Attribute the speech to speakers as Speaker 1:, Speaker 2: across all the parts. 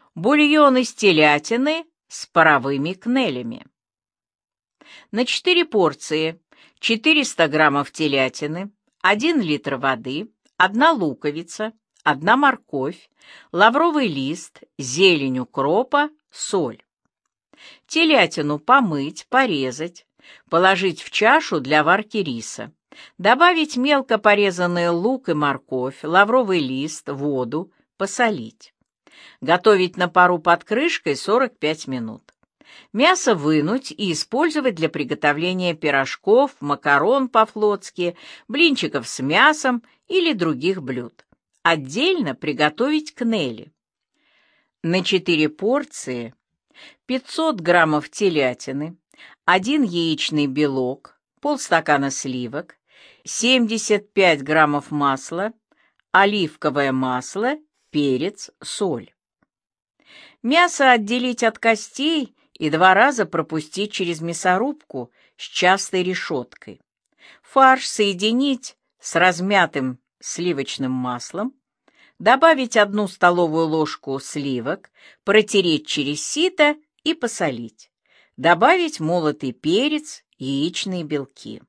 Speaker 1: Бульон из телятины с паровыми кнелями. На 4 порции 400 граммов телятины, 1 литр воды, 1 луковица, 1 морковь, лавровый лист, зелень укропа, соль. Телятину помыть, порезать, положить в чашу для варки риса. Добавить мелко порезанный лук и морковь, лавровый лист, воду, посолить. Готовить на пару под крышкой 45 минут. Мясо вынуть и использовать для приготовления пирожков, макарон по-флотски, блинчиков с мясом или других блюд. Отдельно приготовить кнели. На 4 порции 500 граммов телятины, 1 яичный белок, полстакана сливок, 75 граммов масла, оливковое масло, перец, соль. Мясо отделить от костей и 2 раза пропустить через мясорубку с частой решеткой. Фарш соединить с размятым сливочным маслом, добавить 1 столовую ложку сливок, протереть через сито и посолить. Добавить молотый перец, яичные белки.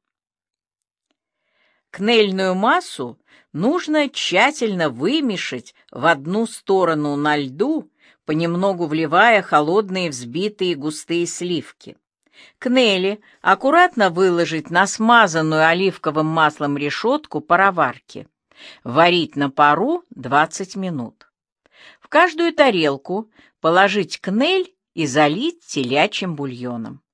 Speaker 1: Кнельную массу нужно тщательно вымешать в одну сторону на льду, понемногу вливая холодные взбитые густые сливки. Кнели аккуратно выложить на смазанную оливковым маслом решетку пароварки. Варить на пару 20 минут. В каждую тарелку положить кнель и залить телячьим бульоном.